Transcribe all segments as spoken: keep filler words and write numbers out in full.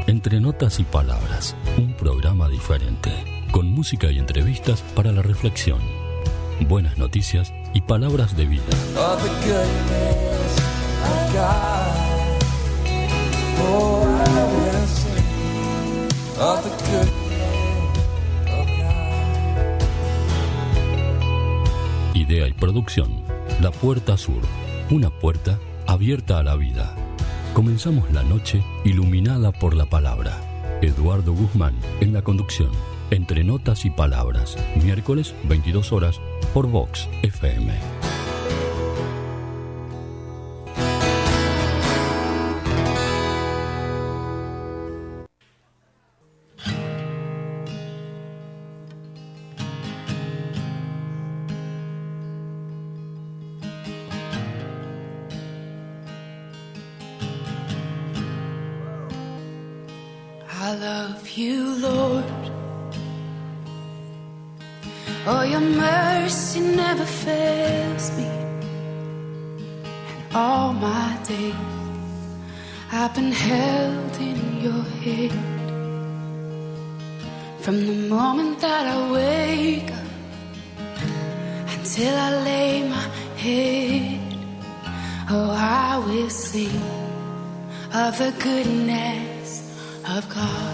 Entre Notas y Palabras, un programa diferente, con música y entrevistas para la reflexión, buenas noticias y palabras de vida. Of the goodness of God. Oh, I will sing of the goodness of God. Idea y producción, La Puerta Sur, una puerta abierta a la vida. Comenzamos la noche iluminada por la palabra. Eduardo Guzmán en la conducción. Entre Notas y Palabras, miércoles veintidós horas por Vox F M. I love you, Lord. Oh, your mercy never fails me. And all my days I've been held in your hand. From the moment that I wake up until I lay my head, oh, I will sing of the goodness of God.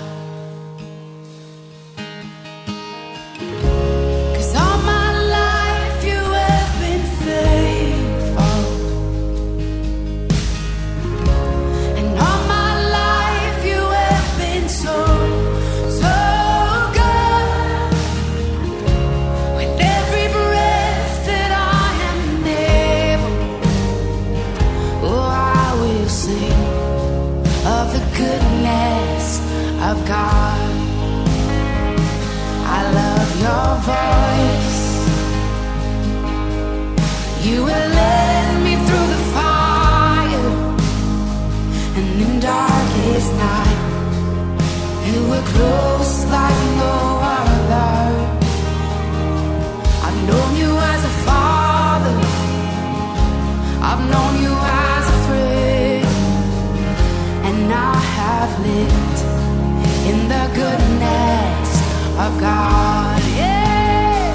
Of God, I love your voice. You will lead me through the fire, and in darkest night, you were close like no other. I've known you as a father, I've known you as a friend, and I have lived in the goodness of God, yeah.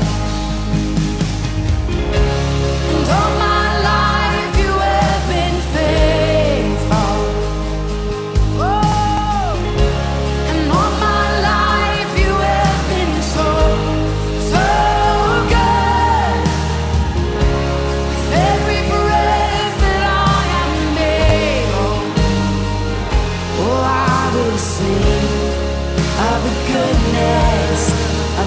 And all my life you have been faithful. Oh, and all my life you have been so, so good. With every breath that I am able, oh, I will sing of the goodness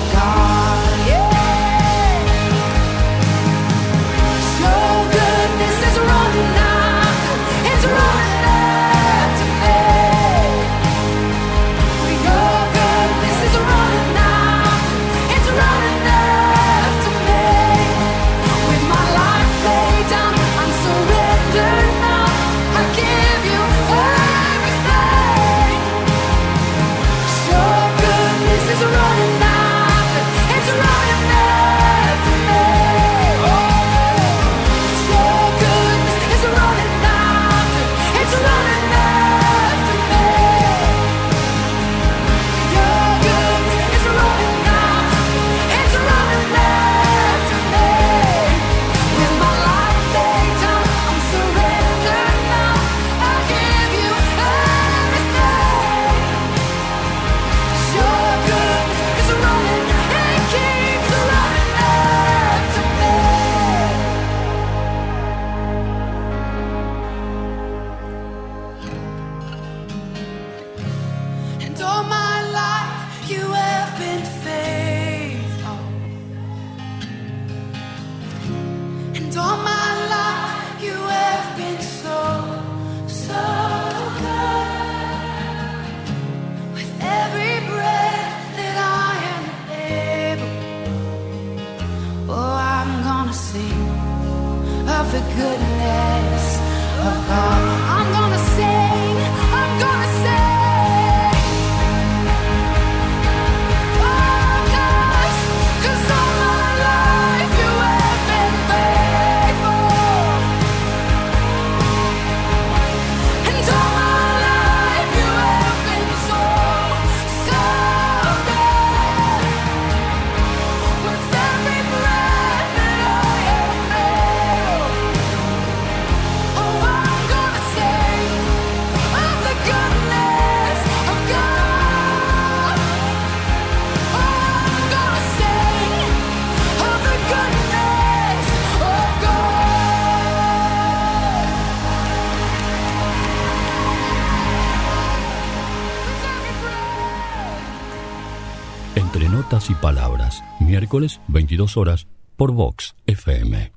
Entre Notas y Palabras, miércoles veintidós horas por Vox F M.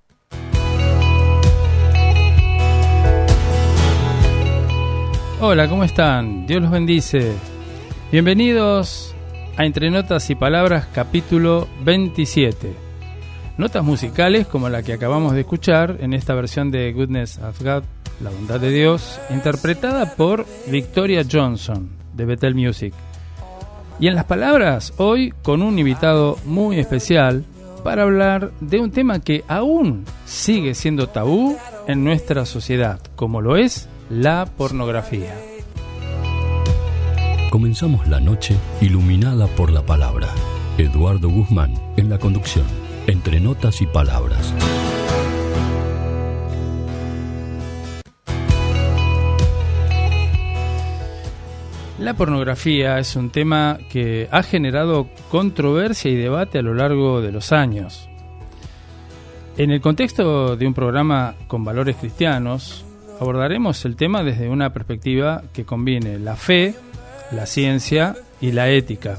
Hola, ¿cómo están? Dios los bendice. Bienvenidos a Entre Notas y Palabras, capítulo veintisiete. Notas musicales como la que acabamos de escuchar en esta versión de Goodness of God, La Bondad de Dios, interpretada por Victoria Johnson de Bethel Music. Y en las palabras, hoy con un invitado muy especial para hablar de un tema que aún sigue siendo tabú en nuestra sociedad, como lo es la pornografía. Comenzamos la noche iluminada por la palabra. Eduardo Guzmán en la conducción. Entre Notas y Palabras. La pornografía es un tema que ha generado controversia y debate a lo largo de los años. En el contexto de un programa con valores cristianos, abordaremos el tema desde una perspectiva que combine la fe, la ciencia y la ética.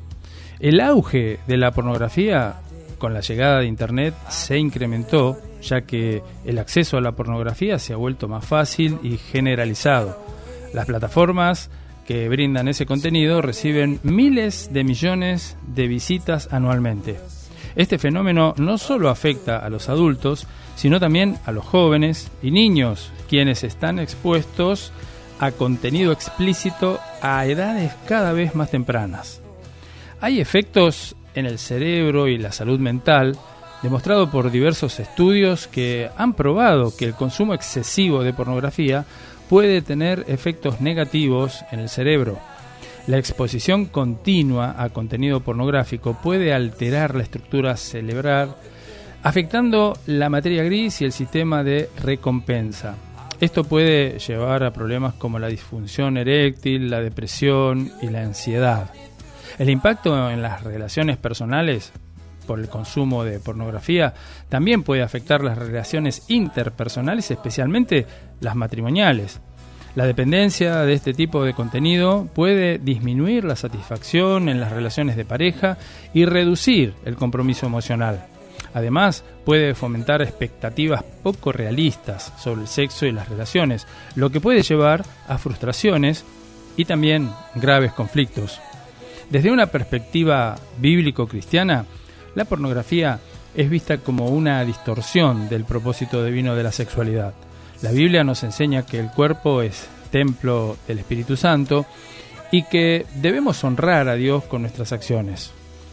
El auge de la pornografía con la llegada de Internet se incrementó, ya que el acceso a la pornografía se ha vuelto más fácil y generalizado. Las plataformas que brindan ese contenido reciben miles de millones de visitas anualmente. Este fenómeno no solo afecta a los adultos, sino también a los jóvenes y niños, quienes están expuestos a contenido explícito a edades cada vez más tempranas. Hay efectos en el cerebro y la salud mental, demostrado por diversos estudios que han probado que el consumo excesivo de pornografía puede tener efectos negativos en el cerebro. La exposición continua a contenido pornográfico puede alterar la estructura cerebral, afectando la materia gris y el sistema de recompensa. Esto puede llevar a problemas como la disfunción eréctil, la depresión y la ansiedad. El impacto en las relaciones personales por el consumo de pornografía también puede afectar las relaciones interpersonales, especialmente las matrimoniales. La dependencia de este tipo de contenido puede disminuir la satisfacción en las relaciones de pareja y reducir el compromiso emocional. Además, puede fomentar expectativas poco realistas sobre el sexo y las relaciones, lo que puede llevar a frustraciones y también graves conflictos. Desde una perspectiva bíblico-cristiana, la pornografía es vista como una distorsión del propósito divino de la sexualidad. La Biblia nos enseña que el cuerpo es templo del Espíritu Santo y que debemos honrar a Dios con nuestras acciones.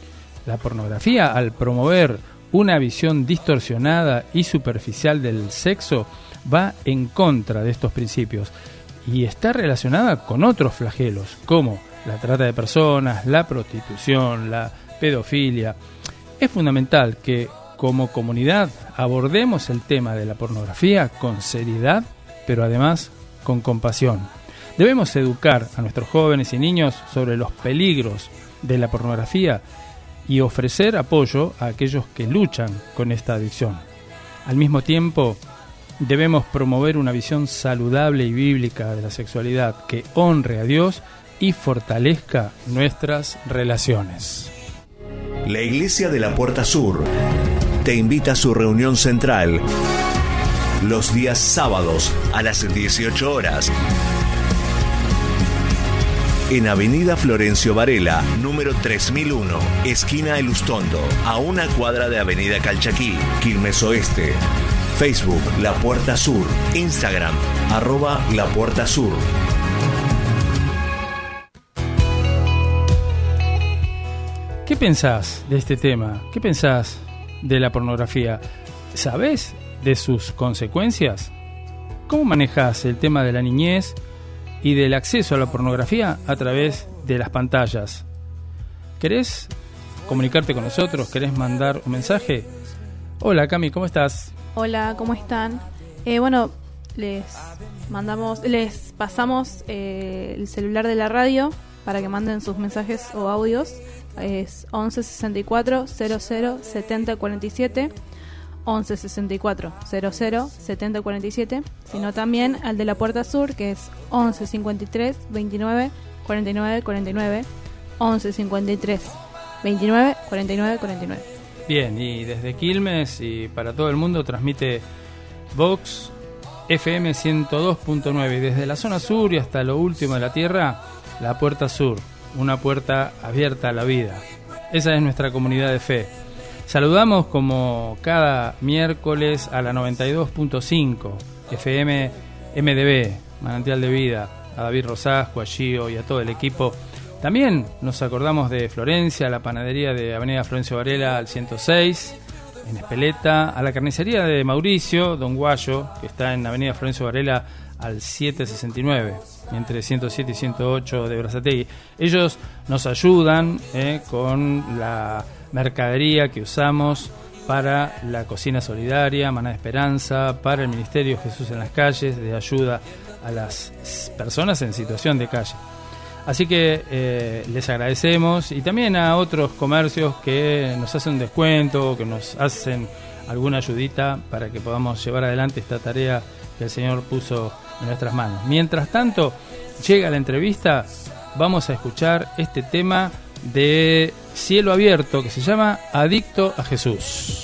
La pornografía, al promover una visión distorsionada y superficial del sexo, va en contra de estos principios y está relacionada con otros flagelos, como la trata de personas, la prostitución, la pedofilia. Es fundamental que, como comunidad, abordemos el tema de la pornografía con seriedad, pero además con compasión. Debemos educar a nuestros jóvenes y niños sobre los peligros de la pornografía y ofrecer apoyo a aquellos que luchan con esta adicción. Al mismo tiempo, debemos promover una visión saludable y bíblica de la sexualidad que honre a Dios y fortalezca nuestras relaciones. La Iglesia de la Puerta Sur te invita a su reunión central los días sábados a las dieciocho horas en Avenida Florencio Varela, número tres mil uno, esquina Elustondo, a una cuadra de Avenida Calchaquí, Quilmes Oeste. Facebook La Puerta Sur, Instagram arroba La Puerta Sur. ¿Qué pensás de este tema? ¿Qué pensás de la pornografía? ¿Sabés de sus consecuencias? ¿Cómo manejás el tema de la niñez y del acceso a la pornografía a través de las pantallas? ¿Querés comunicarte con nosotros? ¿Querés mandar un mensaje? Hola Cami, ¿cómo estás? Hola, ¿cómo están? Eh, bueno, les mandamos, les pasamos eh, el celular de la radio para que manden sus mensajes o audios. Es once sesenta y cuatro cero cero setenta cuarenta y siete, once sesenta y cuatro cero cero setenta cuarenta y siete, sino también al de la Puerta Sur, que es once cincuenta y tres veintinueve cuarenta y nueve cuarenta y nueve, once cincuenta y tres veintinueve cuarenta y nueve cuarenta y nueve. Bien, y desde Quilmes y para todo el mundo transmite Vox F M ciento dos punto nueve, y desde la zona sur y hasta lo último de la tierra, la Puerta Sur, una puerta abierta a la vida. Esa es nuestra comunidad de fe. Saludamos como cada miércoles a la noventa y dos punto cinco F M M D B, Manantial de Vida, a David Rosasco, a Gio y a todo el equipo. También nos acordamos de Florencia, la panadería de Avenida Florencio Varela al ciento seis, en Espeleta, a la carnicería de Mauricio, Don Guayo, que está en Avenida Florencio Varela al setecientos sesenta y nueve, entre ciento siete y ciento ocho de Berazategui. Ellos nos ayudan eh, con la mercadería que usamos para la cocina solidaria, Maná de Esperanza, para el Ministerio Jesús en las Calles, de ayuda a las personas en situación de calle. Así que eh, les agradecemos, y también a otros comercios que nos hacen un descuento, que nos hacen alguna ayudita para que podamos llevar adelante esta tarea que el Señor puso en nuestras manos. Mientras tanto, llega la entrevista, vamos a escuchar este tema de Cielo Abierto que se llama Adicto a Jesús.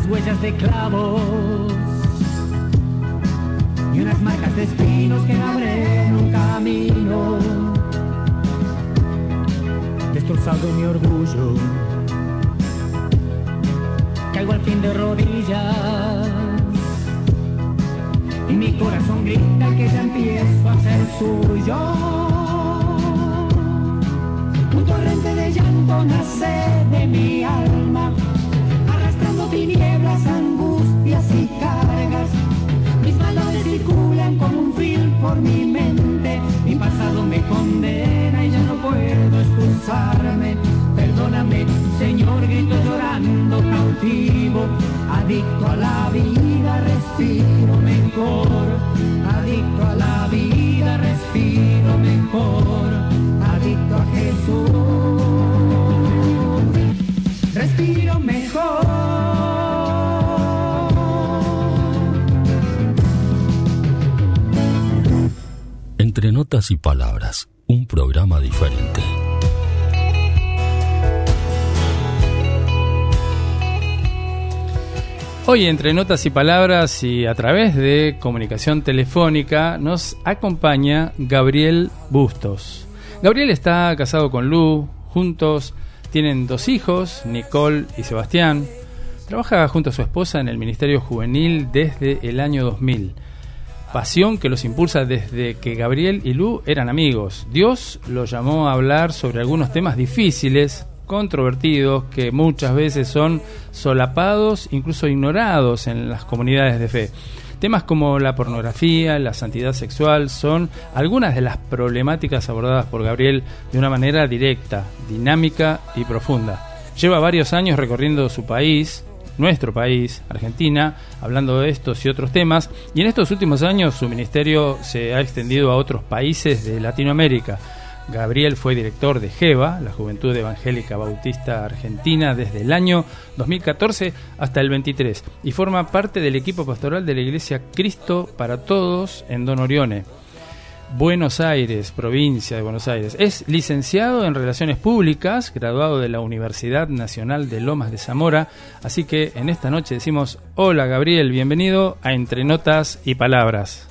unas huellas de clavos y unas marcas de espinos que abren un camino. Destrozado mi orgullo, caigo al fin de rodillas y mi corazón grita que ya empiezo a ser suyo. Un torrente de llanto nace de mi alma, arrastrando tinieblas, angustias y cargas. Mis maldades circulan como un fil por mi mente, mi pasado me condena y ya no puedo excusarme. Perdóname, Señor, grito llorando cautivo, adicto a la vida, respiro mejor. Adicto a la vida, respiro mejor. Adicto a Jesús, respiro mejor. Entre notas y palabras, un programa diferente. Hoy, entre notas y palabras y a través de comunicación telefónica, nos acompaña Gabriel Bustos. Gabriel está casado con Lu, juntos tienen dos hijos, Nicole y Sebastián. Trabaja junto a su esposa en el Ministerio Juvenil desde el año dos mil. Pasión que los impulsa desde que Gabriel y Lu eran amigos. Dios los llamó a hablar sobre algunos temas difíciles, controvertidos, que muchas veces son solapados, incluso ignorados en las comunidades de fe. Temas como la pornografía, la santidad sexual, son algunas de las problemáticas abordadas por Gabriel de una manera directa, dinámica y profunda. Lleva varios años recorriendo su país, nuestro país, Argentina, hablando de estos y otros temas, y en estos últimos años su ministerio se ha extendido a otros países de Latinoamérica. Gabriel fue director de Geva, la Juventud Evangélica Bautista Argentina, desde el año dos mil catorce hasta el veintitrés, y forma parte del equipo pastoral de la Iglesia Cristo para Todos en Don Orione, Buenos Aires, provincia de Buenos Aires. Es licenciado en Relaciones Públicas, graduado de la Universidad Nacional de Lomas de Zamora, así que en esta noche decimos: hola Gabriel, bienvenido a Entre Notas y Palabras.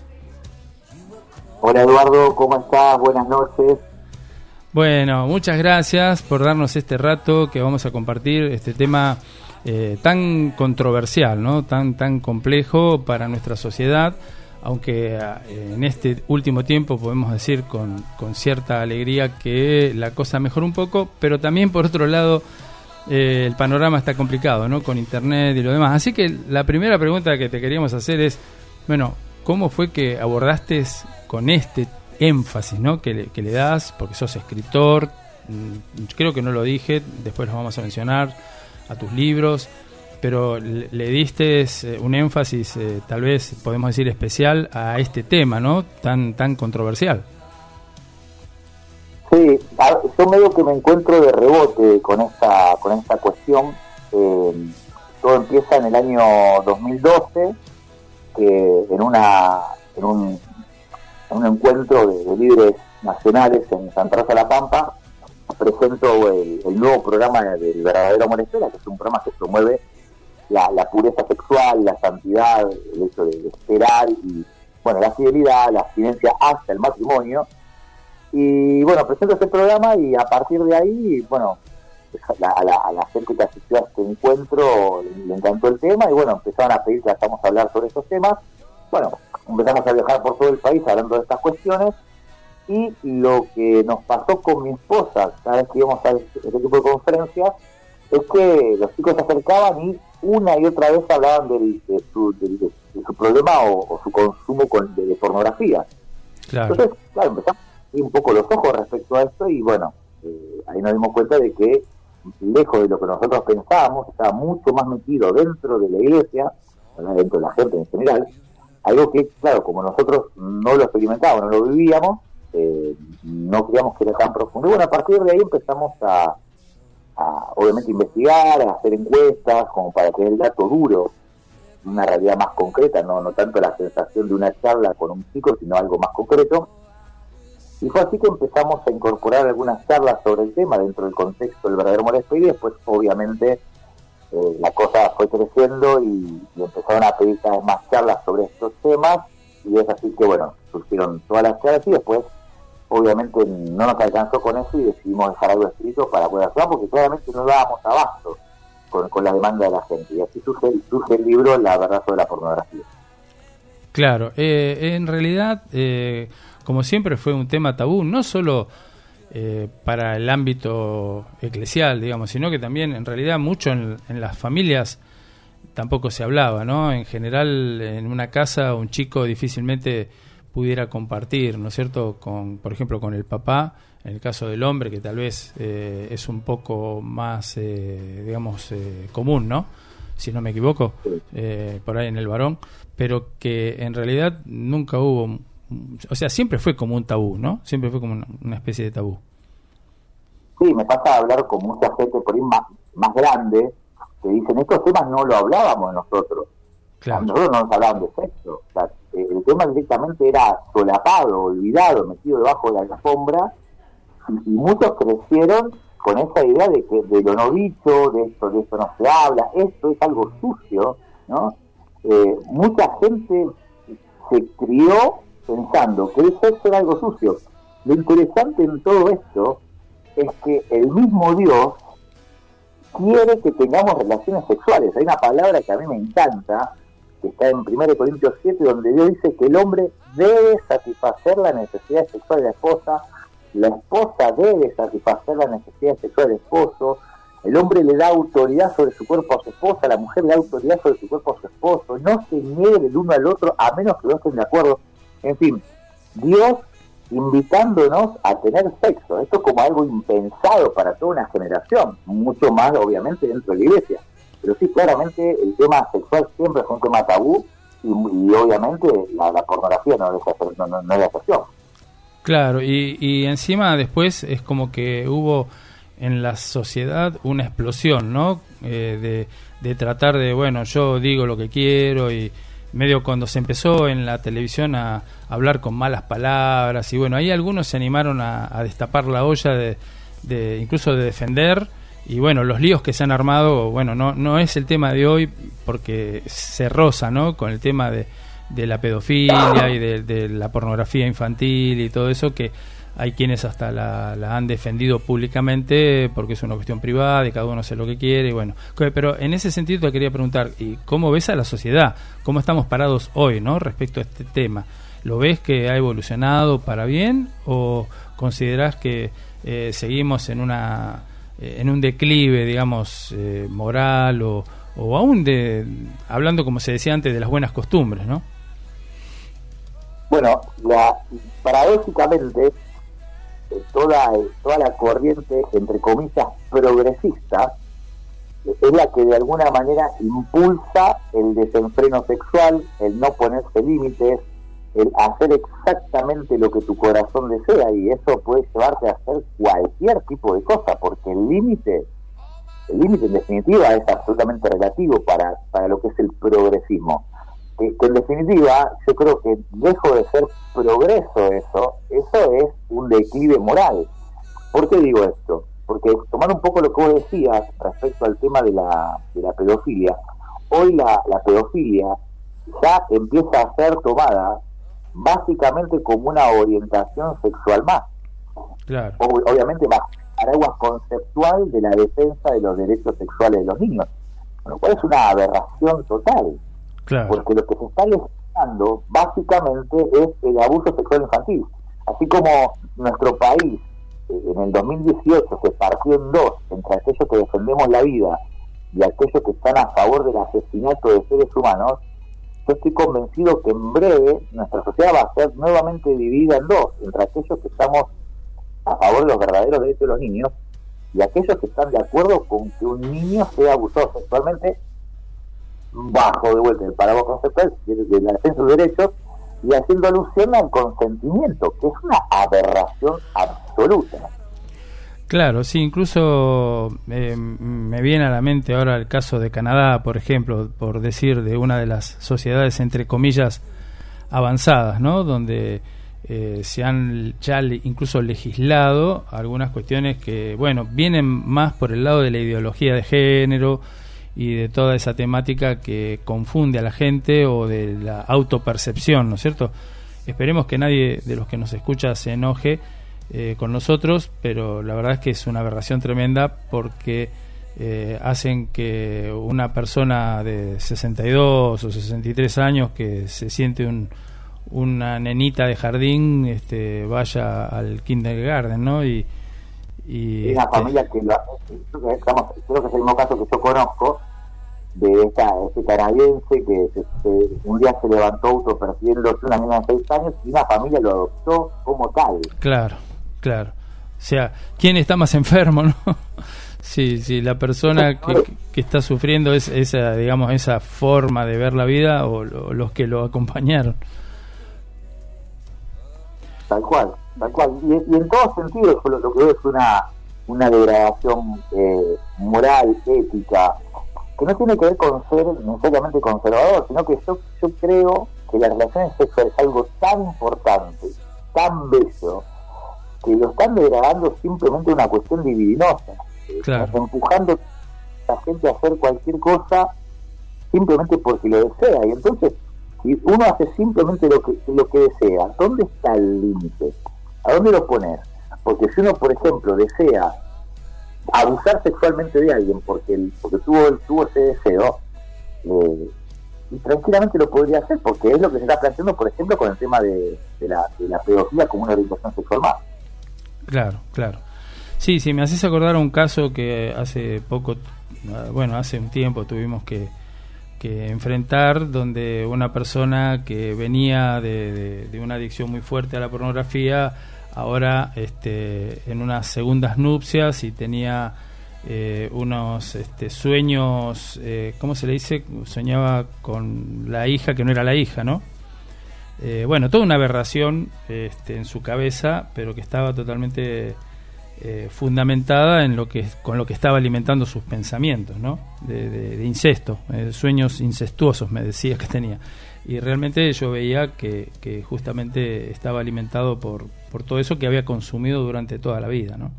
Hola Eduardo, ¿cómo estás? Buenas noches. Bueno, muchas gracias por darnos este rato que vamos a compartir este tema eh, tan controversial, ¿no? Tan tan complejo para nuestra sociedad, aunque eh, en este último tiempo podemos decir con, con cierta alegría que la cosa mejoró un poco, pero también por otro lado eh, el panorama está complicado, ¿no? Con internet y lo demás. Así que la primera pregunta que te queríamos hacer es, bueno, ¿cómo fue que abordaste con este énfasis, ¿no? que, le, que le das, porque sos escritor, creo que no lo dije, después lo vamos a mencionar, a tus libros, pero le, le diste un énfasis, eh, tal vez podemos decir especial, a este tema, ¿no? Tan, tan controversial. Sí, yo medio que me encuentro de rebote con esta, con esta cuestión. Eh, todo empieza en el año dos mil doce, que en una en un un encuentro de, de líderes nacionales en Santa Rosa de la Pampa, presento el, el nuevo programa del Verdadero Amor Espera, que es un programa que promueve la, la pureza sexual, la santidad, el hecho de, de esperar y, bueno, la fidelidad, la abstinencia hasta el matrimonio. Y bueno, presento este programa y a partir de ahí, bueno, la, a, la, a la gente que asistió a este encuentro le, le encantó el tema y bueno, empezaron a pedir que vayamos a hablar sobre estos temas. Bueno, empezamos a viajar por todo el país hablando de estas cuestiones y lo que nos pasó con mi esposa cada vez que íbamos a este, este tipo de conferencias es que los chicos se acercaban y una y otra vez hablaban del, de, su, de, de, de su problema o, o su consumo con, de, de pornografía. Claro. Entonces, claro, empezamos a abrir un poco los ojos respecto a esto y bueno, eh, ahí nos dimos cuenta de que lejos de lo que nosotros pensábamos, estaba mucho más metido dentro de la iglesia, dentro de la gente en general. Algo que, claro, como nosotros no lo experimentábamos, no lo vivíamos, eh, no creíamos que era tan profundo. Y bueno, a partir de ahí empezamos a, a, obviamente, investigar, a hacer encuestas, como para tener el dato duro, una realidad más concreta, no, no tanto la sensación de una charla con un chico, sino algo más concreto. Y fue así que empezamos a incorporar algunas charlas sobre el tema dentro del contexto del Verdadero Amor Espera y después, obviamente, eh, la cosa fue creciendo y, y empezaron a pedir cada vez más charlas sobre estos temas, y es así que, bueno, surgieron todas las charlas y después, obviamente, no nos alcanzó con eso y decidimos dejar algo escrito para poder ayudar, porque claramente no dábamos abasto con, con la demanda de la gente. Y así surge, surge el libro La verdad sobre la pornografía. Claro, eh, en realidad, eh, como siempre fue un tema tabú, no solo eh, para el ámbito eclesial, digamos, sino que también en realidad mucho en, en las familias tampoco se hablaba, ¿no? En general, en una casa un chico difícilmente pudiera compartir, ¿no es cierto?, con, por ejemplo, con el papá, en el caso del hombre, que tal vez eh, es un poco más, eh, digamos, eh, común, ¿no?, si no me equivoco, eh, por ahí en el varón, pero que en realidad nunca hubo, o sea, siempre fue como un tabú, ¿no? Siempre fue como una, una especie de tabú. Sí, me pasa a hablar con mucha gente por ahí más, más grande, que dicen, estos temas no lo hablábamos nosotros. Claro. Nosotros no nos hablaban de sexo. O sea, el tema directamente era solapado, olvidado, metido debajo de la alfombra, y, y muchos crecieron con esa idea de que de lo no dicho, de esto, de esto no se habla, esto es algo sucio, ¿no? Eh, mucha gente se crió pensando que el sexo era algo sucio. Lo interesante en todo esto es que el mismo Dios quiere que tengamos relaciones sexuales. Hay una palabra que a mí me encanta, que está en primera Corintios siete, donde Dios dice que el hombre debe satisfacer la necesidad sexual de la esposa, la esposa debe satisfacer la necesidad sexual del esposo, el hombre le da autoridad sobre su cuerpo a su esposa, la mujer le da autoridad sobre su cuerpo a su esposo, no se nieguen el uno al otro a menos que no estén de acuerdo. En fin, Dios invitándonos a tener sexo, esto como algo impensado para toda una generación, mucho más obviamente dentro de la iglesia, pero sí, claramente el tema sexual siempre fue un tema tabú, y, y obviamente la, la pornografía no es no, no, no es la excepción. Claro, y, y encima después es como que hubo en la sociedad una explosión, ¿no? Eh, de, de tratar de, bueno, yo digo lo que quiero, y medio cuando se empezó en la televisión a, a hablar con malas palabras, y bueno, ahí algunos se animaron a, a destapar la olla de, de incluso de defender, y bueno, los líos que se han armado, bueno, no, no es el tema de hoy porque se roza, ¿no?, con el tema de de la pedofilia y de, de la pornografía infantil y todo eso, que hay quienes hasta la, la han defendido públicamente porque es una cuestión privada y cada uno hace lo que quiere, y bueno, pero en ese sentido te quería preguntar, ¿y cómo ves a la sociedad? ¿Cómo estamos parados hoy, ¿no?, respecto a este tema? ¿Lo ves que ha evolucionado para bien o considerás que eh, seguimos en una eh, en un declive, digamos, eh, moral o, o aún de, hablando como se decía antes, de las buenas costumbres, ¿no? Bueno, la, paradójicamente, toda, toda la corriente, entre comillas, progresista, es la que de alguna manera impulsa el desenfreno sexual, el no ponerse límites, el hacer exactamente lo que tu corazón desea, y eso puede llevarte a hacer cualquier tipo de cosa, porque el límite, el límite en definitiva es absolutamente relativo para, para lo que es el progresismo. Que, que en definitiva yo creo que dejo de ser progreso eso, eso es un declive moral. ¿Por qué digo esto? Porque tomando un poco lo que vos decías respecto al tema de la, de la pedofilia, hoy la, la pedofilia ya empieza a ser tomada básicamente como una orientación sexual más. Claro. O, obviamente más paraguas conceptual de la defensa de los derechos sexuales de los niños, lo cual es una aberración total. Claro. Porque lo que se está legislando básicamente es el abuso sexual infantil. Así como nuestro país eh, en el dos mil dieciocho se partió en dos entre aquellos que defendemos la vida y aquellos que están a favor del asesinato de seres humanos, yo estoy convencido que en breve nuestra sociedad va a ser nuevamente dividida en dos, entre aquellos que estamos a favor de los verdaderos derechos de los niños y aquellos que están de acuerdo con que un niño sea abusado sexualmente bajo de vuelta el paraguas conceptual de la defensa de derechos y haciendo alusión al consentimiento, que es una aberración absoluta. Claro, sí, incluso eh, me viene a la mente ahora el caso de Canadá, por ejemplo, por decir, de una de las sociedades entre comillas avanzadas, ¿no?, donde eh, se han ya incluso legislado algunas cuestiones que, bueno, vienen más por el lado de la ideología de género y de toda esa temática que confunde a la gente o de la autopercepción, ¿no es cierto? Esperemos que nadie de los que nos escucha se enoje eh, con nosotros, pero la verdad es que es una aberración tremenda porque eh, hacen que una persona de sesenta y dos o sesenta y tres años que se siente un, una nenita de jardín este, vaya al kindergarten, ¿no? Y, y es una este, familia que lo hace, creo que es el mismo caso que yo conozco, de esta, este canadiense que se, se, un día se levantó autopercibiéndose una niña de seis años y una familia lo adoptó como tal. Claro, claro. O sea, ¿quién está más enfermo, no? Sí, sí, la persona que, que está sufriendo es esa, digamos, esa forma de ver la vida o lo, los que lo acompañaron. Tal cual, tal cual. Y, y en todos sentidos lo, lo que veo es una, una degradación eh, moral, ética, que no tiene que ver con ser necesariamente conservador, sino que yo, yo creo que la relación sexual es algo tan importante, tan bello, que lo están degradando simplemente una cuestión libidinosa, claro. eh, empujando a la gente a hacer cualquier cosa simplemente porque lo desea. Y entonces, si uno hace simplemente lo que, lo que desea, ¿dónde está el límite? ¿A dónde lo poner? Porque si uno, por ejemplo, desea abusar sexualmente de alguien porque el, porque tuvo tuvo ese deseo, eh, y tranquilamente lo podría hacer, porque es lo que se está planteando, por ejemplo, con el tema de, de, la, de la pedofilia como una orientación sexual más. Claro, claro. Sí, sí, me haces acordar un caso que hace poco, bueno, hace un tiempo tuvimos que, que enfrentar, donde una persona que venía de, de, de una adicción muy fuerte a la pornografía, ahora este, en unas segundas nupcias y tenía eh, unos este, sueños, eh, ¿cómo se le dice? Soñaba con la hija que no era la hija, ¿no? Eh, bueno, toda una aberración este, en su cabeza, pero que estaba totalmente eh, fundamentada en lo que con lo que estaba alimentando sus pensamientos, ¿no? De, de, de incesto, eh, sueños incestuosos, me decía que tenía. Y realmente yo veía que, que justamente estaba alimentado por, por todo eso que había consumido durante toda la vida, ¿no?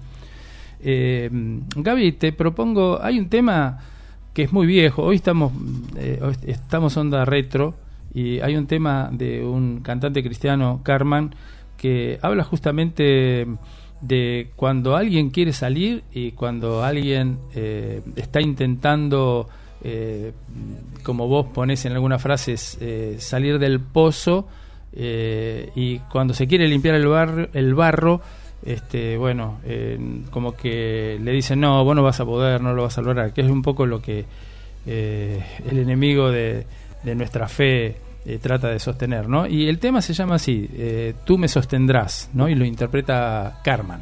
Eh, Gaby, te propongo, hay un tema que es muy viejo, hoy estamos, eh, hoy estamos onda retro, y hay un tema de un cantante cristiano, Carman, que habla justamente de cuando alguien quiere salir y cuando alguien eh, está intentando... Eh, como vos ponés en algunas frases, eh, salir del pozo, eh, y cuando se quiere limpiar el, bar, el barro, este, bueno, eh, como que le dicen, no, vos no vas a poder, no lo vas a lograr, que es un poco lo que eh, el enemigo de, de nuestra fe eh, trata de sostener, ¿no? Y el tema se llama así, eh, Tú me sostendrás, ¿no? Y lo interpreta Carman.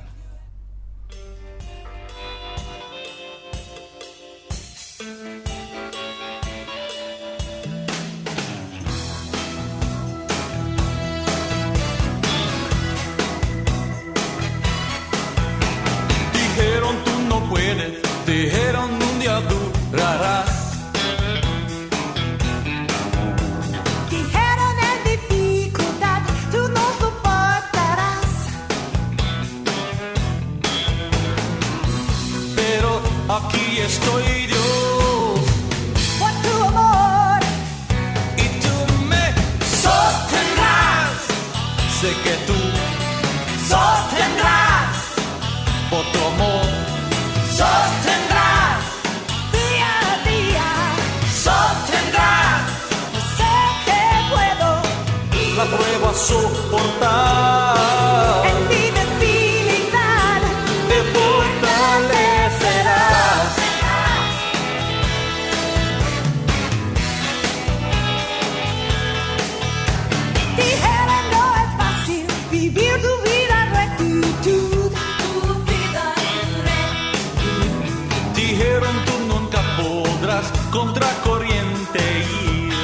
Dijeron un día durarás. Dijeron en dificultad tú no soportarás. Pero aquí estoy, Dios, Por tu amor y tú me sostendrás. Sé que tú sostendrás por tu amor. Sostendrás día a día. Sostendrás. Sé que puedo la prueba soportar. en mi debilidad. Te fortalecerás. Dijeron no es fácil vivir tu vida en rectitud. Dijeron tú nunca podrás contra corriente ir.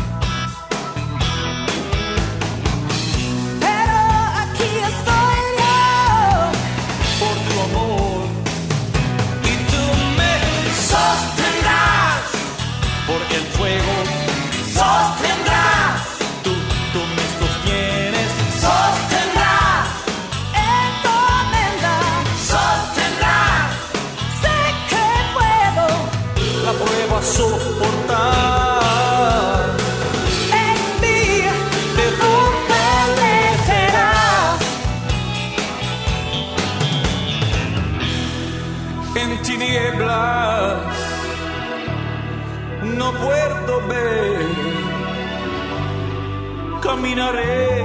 Pero aquí estoy yo. Por tu amor y tú me sostendrás. Por el fuego sostendrás. Tú, tú me sostienes. Sostendrás. En tormenta Sostendrás. sé que puedo La prueba soportar. en tinieblas, no puedo ver, caminaré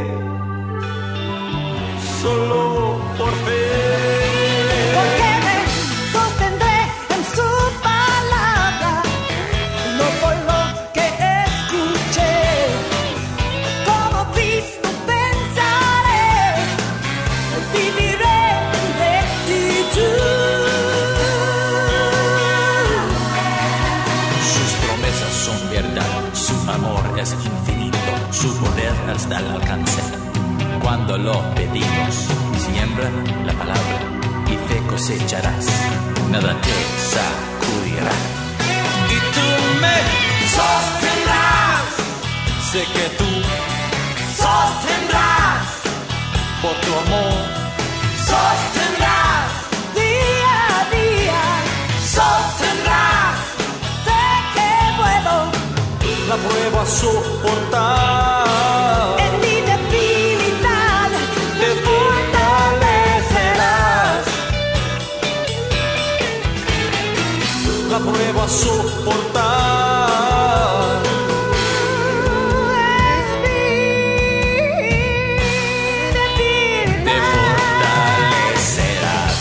solo por fe. Porque me sostendré en su palabra, no por lo que escuché. Como Cristo pensaré, viviré en rectitud. Sus promesas son verdad, su amor es infinito, su poder hasta el alcance. Cuando lo pedimos, siembra la palabra y fe cosecharás, nada te sacudirá. Y tú me sostendrás, sé que tú sostendrás, por tu amor sostendrás, Día a día sostendrás, sé que puedo la prueba soportar. en mi debilidad, Te fortalecerás, la prueba soportar. Te fortalecerás.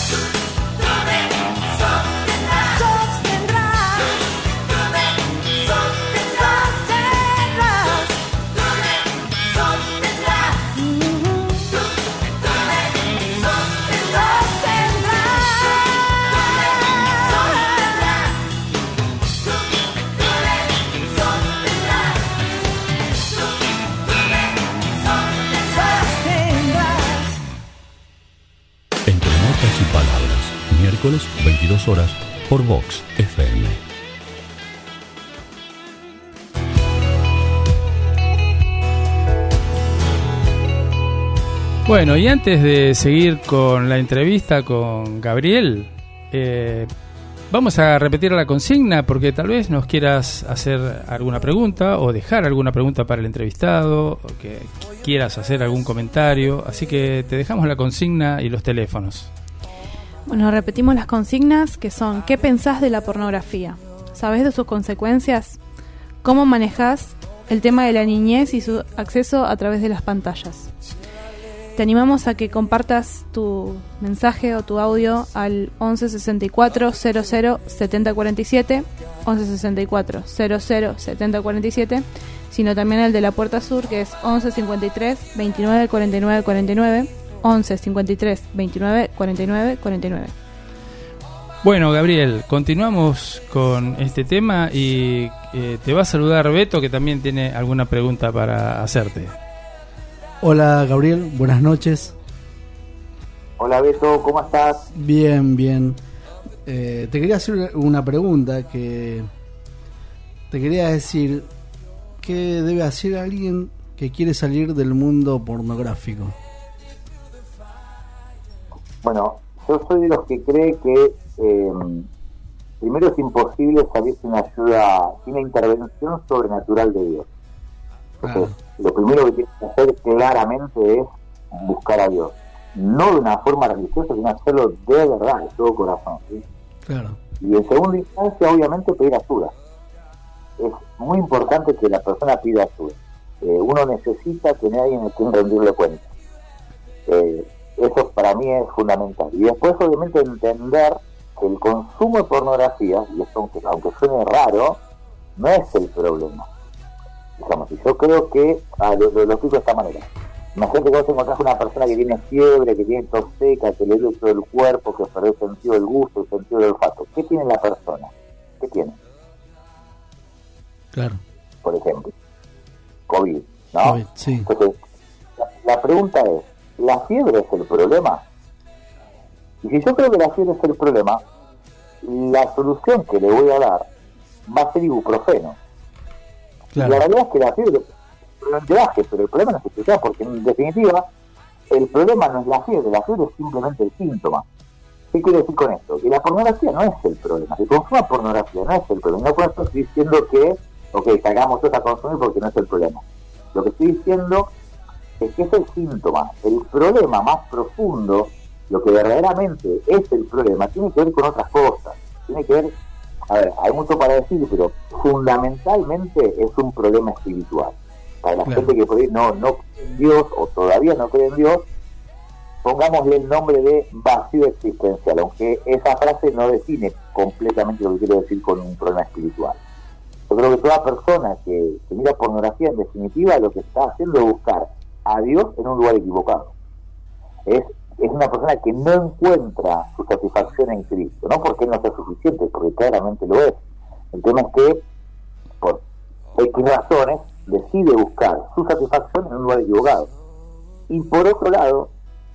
Entre notas y palabras, miércoles veintidós horas por Vox F M. Bueno, y antes de seguir con la entrevista con Gabriel, eh, vamos a repetir la consigna porque tal vez nos quieras hacer alguna pregunta o dejar alguna pregunta para el entrevistado, o que quieras hacer algún comentario, así que te dejamos la consigna y los teléfonos. Bueno, repetimos las consignas que son: ¿qué pensás de la pornografía? ¿Sabés de sus consecuencias? ¿Cómo manejás el tema de la niñez y su acceso a través de las pantallas? Te animamos a que compartas tu mensaje o tu audio al once sesenta y cuatro cero cero setenta cuarenta y siete, once sesenta y cuatro cero cero setenta cuarenta y siete, sino también el de la Puerta Sur, que es once cincuenta y tres veintinueve cuarenta y nueve cuarenta y nueve, once cincuenta y tres veintinueve cuarenta y nueve cuarenta y nueve. Bueno, Gabriel, continuamos con este tema y eh, te va a saludar Beto, que también tiene alguna pregunta para hacerte. Hola Gabriel, buenas noches. Hola Beto, ¿cómo estás? Bien, bien. Eh, te quería hacer una pregunta que te quería decir, ¿qué debe hacer alguien que quiere salir del mundo pornográfico? Bueno, yo soy de los que cree que eh, primero es imposible salir sin ayuda, sin la intervención sobrenatural de Dios. Entonces, Ah. lo primero que tienes que hacer claramente es buscar a Dios. No de una forma religiosa, sino hacerlo de verdad, de todo corazón, ¿sí? Claro. Y en segunda instancia, obviamente, pedir ayuda. Es muy importante que la persona pida ayuda. Eh, uno necesita tener a alguien a quien rendirle cuenta. Eh, eso para mí es fundamental. Y después, obviamente, entender que el consumo de pornografía, y esto aunque, aunque suene raro, no es el problema. Digamos, y yo creo que, ah, lo, lo, lo explico de esta manera. Imagínate que vos encontrás una persona que tiene fiebre, que tiene tos seca, que le duele todo el cuerpo, que perdió el sentido del gusto, el sentido del olfato. ¿Qué tiene la persona? ¿Qué tiene? Claro. Por ejemplo, COVID, ¿no? COVID, sí. Entonces, la, la pregunta es, ¿la fiebre es el problema? Y si yo creo que la fiebre es el problema, la solución que le voy a dar va a ser ibuprofeno. Claro. La realidad es que la fiebre es baje, pero el problema no es el porque en definitiva el problema no es la fiebre, la fiebre es simplemente el síntoma. ¿Qué quiero decir con esto? Que la pornografía no es el problema, que consuma pornografía no es el problema. No por eso estoy diciendo que, ok, sacamos eso a consumir porque no es el problema. Lo que estoy diciendo es que es el síntoma. El problema más profundo, lo que verdaderamente es el problema, tiene que ver con otras cosas. tiene que ver, a ver, hay mucho para decir, pero fundamentalmente es un problema espiritual. Para la Claro. gente que por ahí no, no cree en Dios o todavía no cree en Dios, pongámosle el nombre de vacío existencial, aunque esa frase no define completamente lo que quiero decir con un problema espiritual. Yo creo que toda persona que, que mira pornografía, en definitiva, lo que está haciendo es buscar a Dios en un lugar equivocado. Es, es una persona que no encuentra su satisfacción en Cristo, no porque no sea suficiente, porque claramente lo es. El tema es que, por X razones, decide buscar su satisfacción en un lugar equivocado. Y por otro lado,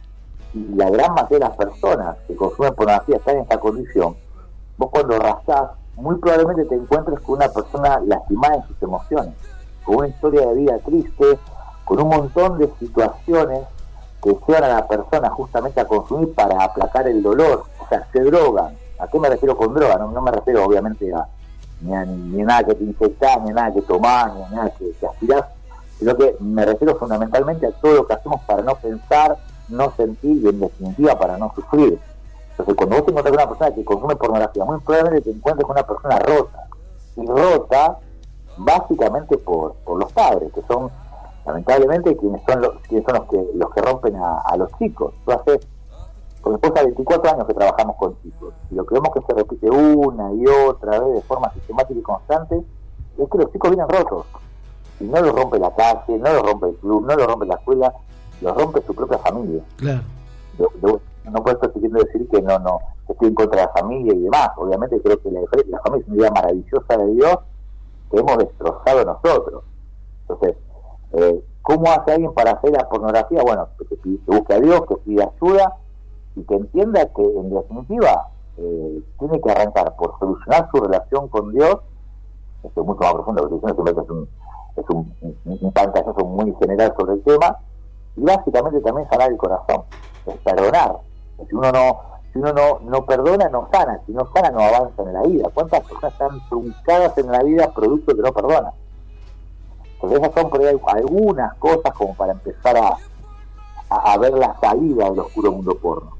la gran mayoría de las personas que consumen pornografía están en esta condición. Vos cuando rascás, muy probablemente te encuentres con una persona lastimada en sus emociones, con una historia de vida triste, con un montón de situaciones que llevan a la persona justamente a consumir para aplacar el dolor. O sea, se drogan. ¿A qué me refiero con droga? No, no me refiero obviamente a ni a, ni a nada que te inyectás, ni a nada que tomás, ni a nada que, que aspirás, sino que me refiero fundamentalmente a todo lo que hacemos para no pensar, no sentir y en definitiva para no sufrir. Entonces cuando vos te encontrás con una persona que consume pornografía, muy probablemente te encuentres con una persona rota, y rota básicamente por, por los padres, que son lamentablemente quienes son los, quienes son los que los que rompen a, a los chicos. Yo hace con mi esposa veinticuatro años que trabajamos con chicos, y lo que vemos que se repite una y otra vez de forma sistemática y constante es que los chicos vienen rotos, y no los rompe la calle, no los rompe el club, no los rompe la escuela, los rompe su propia familia. Claro. Yo, yo, no puedo estar queriendo decir que no, no estoy en contra de la familia y demás. Obviamente creo que la, la familia es una idea maravillosa de Dios que hemos destrozado nosotros. Entonces, eh, ¿cómo hace alguien para hacer la pornografía? Bueno, que, que, que busque a Dios, que pida ayuda y que entienda que en definitiva eh, tiene que arrancar por solucionar su relación con Dios. Esto es mucho más profundo, porque siempre es un, es un, un, un pantallazo muy general sobre el tema, y básicamente también sanar el corazón, es perdonar. Si uno no si uno no, no perdona, no sana. Si no sana, no avanza en la vida. ¿Cuántas personas están truncadas en la vida producto de no perdonan? Entonces esas son por ahí algunas cosas como para empezar a, a, a ver la salida del oscuro mundo porno.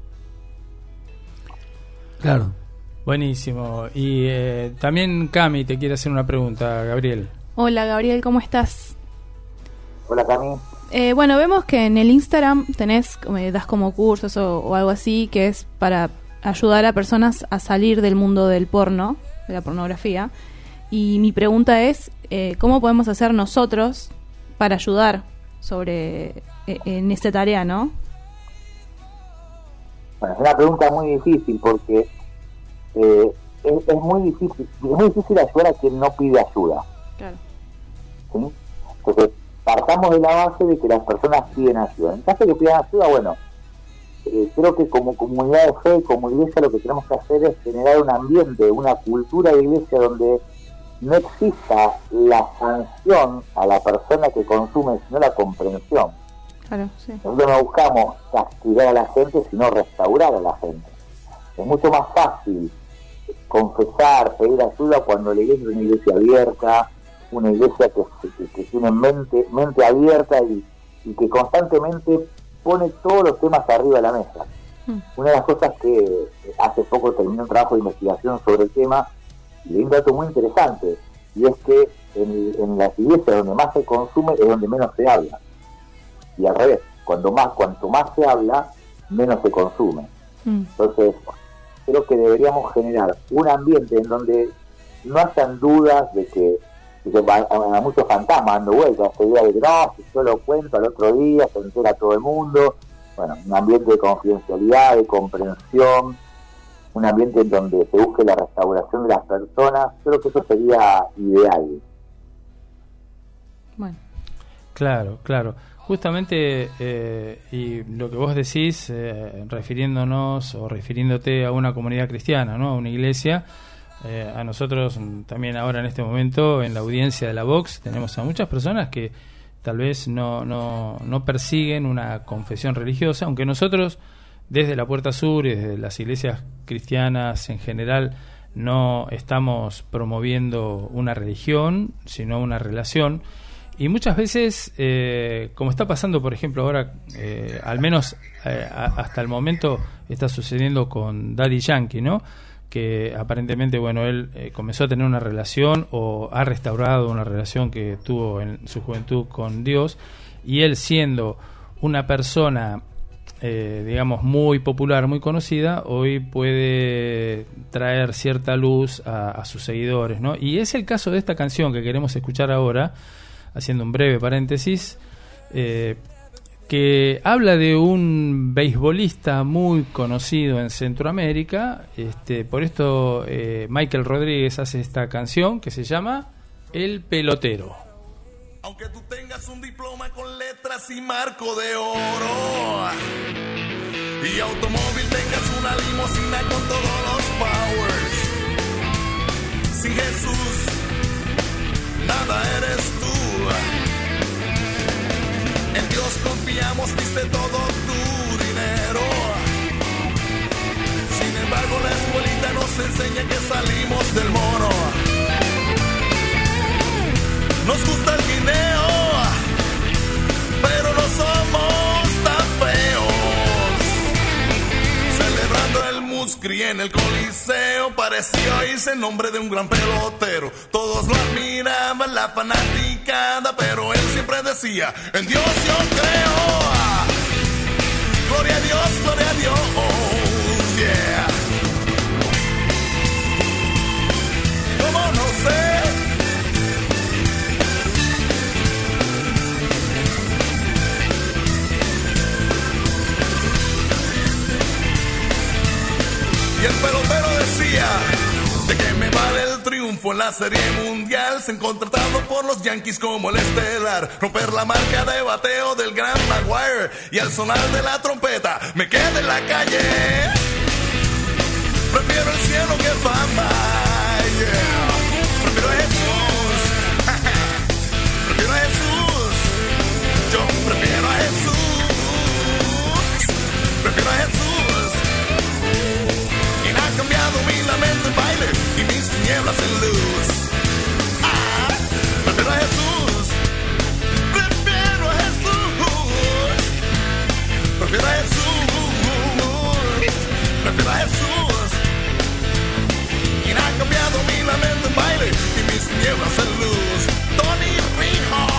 Claro. Buenísimo. Y eh, también Cami te quiere hacer una pregunta, Gabriel. Hola Gabriel, ¿cómo estás? Hola Cami. Eh, bueno, vemos que en el Instagram tenés, eh, das como cursos o, o algo así, que es para ayudar a personas a salir del mundo del porno, de la pornografía. Y mi pregunta es, eh, ¿cómo podemos hacer nosotros para ayudar sobre eh, en esta tarea, no? Bueno, es una pregunta muy difícil porque eh, es, es muy difícil, es muy difícil ayudar a quien no pide ayuda. Claro. ¿Sí? Entonces, partamos de la base de que las personas piden ayuda. En caso de que pidan ayuda, bueno, eh, creo que como comunidad de fe, como iglesia, lo que tenemos que hacer es generar un ambiente, una cultura de iglesia donde no exista la sanción a la persona que consume, sino la comprensión. Claro, sí. Nosotros no buscamos castigar a la gente, sino restaurar a la gente. Es mucho más fácil confesar, pedir ayuda cuando la iglesia es una iglesia abierta, una iglesia que, que, que tiene mente mente abierta y, y que constantemente pone todos los temas arriba de la mesa. Mm. Una de las cosas que hace poco terminé un trabajo de investigación sobre el tema, y hay un dato muy interesante, y es que en, en las iglesias donde más se consume es donde menos se habla. Y al revés, cuando más, cuanto más se habla, menos se consume. Mm. Entonces, creo que deberíamos generar un ambiente en donde no hayan dudas de que a, a muchos fantasmas dando vueltas, esta idea de que no, si yo lo cuento al otro día, se entera todo el mundo. Bueno, un ambiente de confidencialidad, de comprensión, un ambiente en donde se busque la restauración de las personas. Creo que eso sería ideal. Bueno. Claro, claro. Justamente, eh, y lo que vos decís, eh, refiriéndonos o refiriéndote a una comunidad cristiana, ¿no? A una iglesia. Eh, a nosotros también ahora en este momento en la audiencia de la Vox tenemos a muchas personas que tal vez no, no, no persiguen una confesión religiosa, aunque nosotros desde la Puerta Sur y desde las iglesias cristianas en general no estamos promoviendo una religión, sino una relación. Y muchas veces, eh, como está pasando por ejemplo ahora, eh, al menos eh, a, hasta el momento está sucediendo con Daddy Yankee, ¿no? que aparentemente, bueno, él eh, comenzó a tener una relación o ha restaurado una relación que tuvo en su juventud con Dios, y él, siendo una persona eh, digamos muy popular, muy conocida, hoy puede traer cierta luz a, a sus seguidores, ¿no? Y es el caso de esta canción que queremos escuchar ahora, haciendo un breve paréntesis, eh, que habla de un beisbolista muy conocido en Centroamérica. Este, por esto eh, Michael Rodríguez hace esta canción que se llama El Pelotero. Aunque tú tengas un diploma con letras y marco de oro, y automóvil tengas una limusina con todos los powers, sin Jesús nada eres tú. En Dios confiamos, diste todo tu dinero. Sin embargo, la escuelita nos enseña que salimos del mono. Nos gusta el guineo, pero no somos tan feos. Celebrando el Muscri en el Coliseo, parecía oírse el nombre de un gran pelotero. Todos lo admiraban, la fanaticada, pero él siempre decía: en Dios yo creo. Gloria a Dios, gloria a Dios, yeah. ¿Cómo no sé? Y el pelotero decía: ¿de qué me vale el triunfo en la Serie Mundial sin contratado por los Yankees como el estelar? Romper la marca de bateo del gran Maguire y al sonar de la trompeta me quedé en la calle. Prefiero el cielo que fama, yeah. Prefiero a Jesús. Prefiero a Jesús. Yo prefiero a Jesús. Prefiero a Jesús. Ha cambiado mi lamento en baile y mis tinieblas en luz. Ah, prefiero a Jesús. Prefiero a Jesús. Prefiero a Jesús. Prefiero a Jesús. Quien ha cambiado mi lamento en baile y mis tinieblas en luz. Tony Rijos.